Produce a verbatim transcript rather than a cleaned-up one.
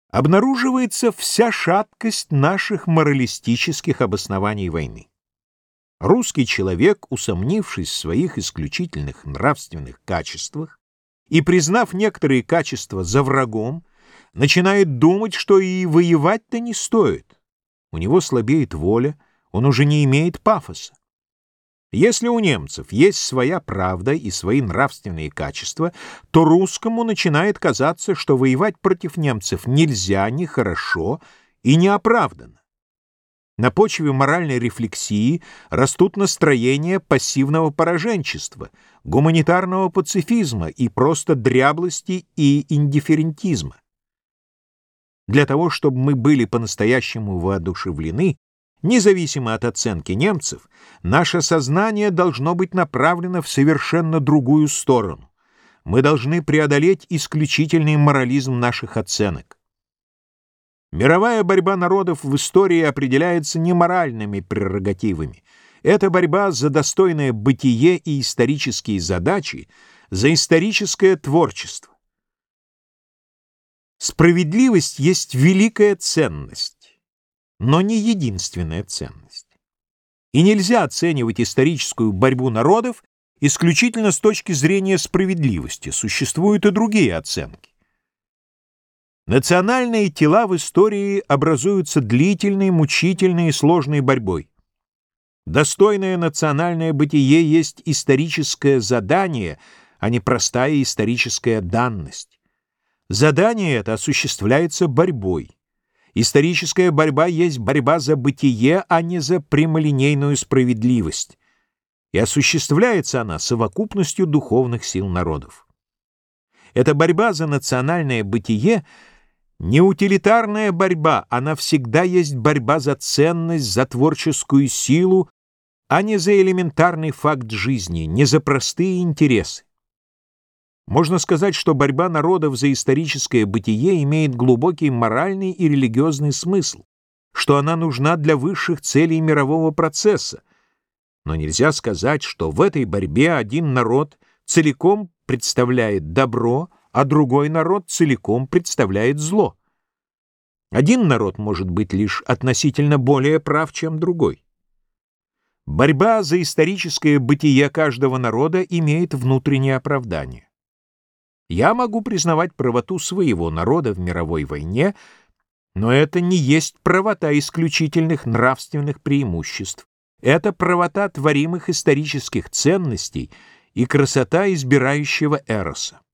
обнаруживается вся шаткость наших моралистических обоснований войны. Русский человек, усомнившись в своих исключительных нравственных качествах и признав некоторые качества за врагом, начинает думать, что и воевать-то не стоит. У него слабеет воля, он уже не имеет пафоса. Если у немцев есть своя правда и свои нравственные качества, то русскому начинает казаться, что воевать против немцев нельзя, нехорошо и неоправданно. На почве моральной рефлексии растут настроения пассивного пораженчества, гуманитарного пацифизма и просто дряблости и индифферентизма. Для того, чтобы мы были по-настоящему воодушевлены, независимо от оценки немцев, наше сознание должно быть направлено в совершенно другую сторону. Мы должны преодолеть исключительный морализм наших оценок. Мировая борьба народов в истории определяется не моральными прерогативами. Это борьба за достойное бытие и исторические задачи, за историческое творчество. Справедливость есть великая ценность, но не единственная ценность. И нельзя оценивать историческую борьбу народов исключительно с точки зрения справедливости. Существуют и другие оценки. Национальные тела в истории образуются длительной, мучительной и сложной борьбой. Достойное национальное бытие есть историческое задание, а не простая историческая данность. Задание это осуществляется борьбой. Историческая борьба есть борьба за бытие, а не за прямолинейную справедливость. И осуществляется она совокупностью духовных сил народов. Эта борьба за национальное бытие не утилитарная борьба, она всегда есть борьба за ценность, за творческую силу, а не за элементарный факт жизни, не за простые интересы. Можно сказать, что борьба народов за историческое бытие имеет глубокий моральный и религиозный смысл, что она нужна для высших целей мирового процесса. Но нельзя сказать, что в этой борьбе один народ целиком представляет добро, а другой народ целиком представляет зло. Один народ может быть лишь относительно более прав, чем другой. Борьба за историческое бытие каждого народа имеет внутреннее оправдание. Я могу признавать правоту своего народа в мировой войне, но это не есть правота исключительных нравственных преимуществ. Это правота творимых исторических ценностей и красота избирающего эроса.